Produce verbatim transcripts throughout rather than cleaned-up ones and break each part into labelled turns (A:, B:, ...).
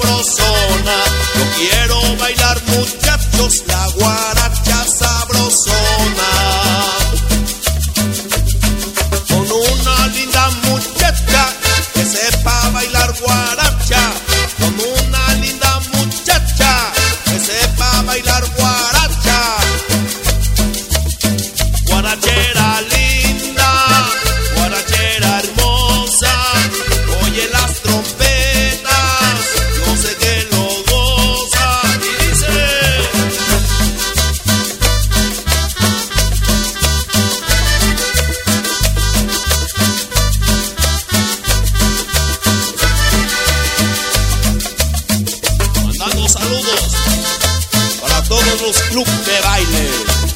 A: sabrosona. Yo quiero bailar, muchachos, la guaracha sabrosona. Con una linda muchacha que sepa bailar guaracha. Con una linda muchacha que sepa bailar guaracha. Guarachera linda, guarachera hermosa, oye las trompetas, yo sé que lo goza. Y dice: mandando saludos para todos los clubes de baile.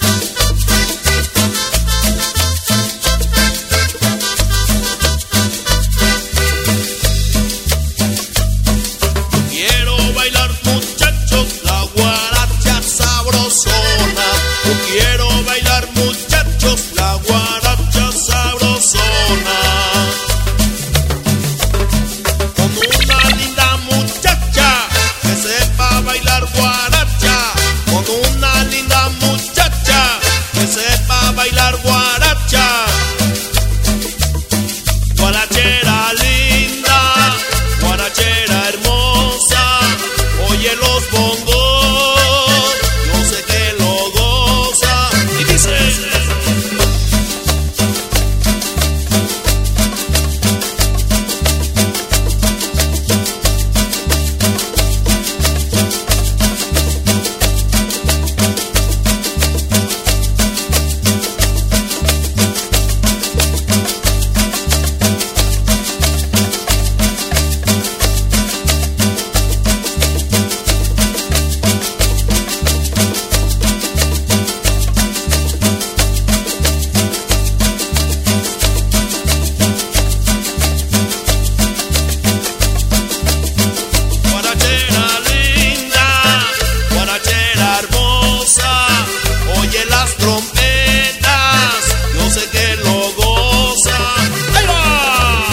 A: Yo quiero bailar, muchachos, la guaracha sabrosona. Con una linda muchacha que sepa bailar guaracha. Con una linda muchacha que sepa bailar guaracha. Guarachera linda, guarachera hermosa, oye los bongos. Oye las trompetas, yo sé que lo goza. ¡Ahí va!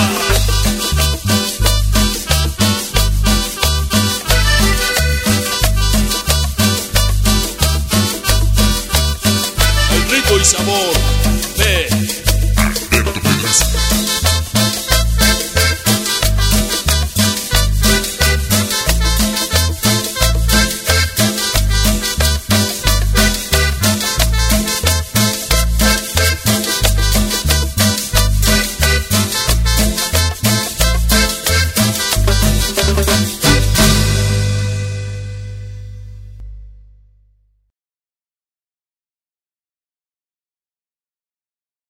A: El ritmo y sabor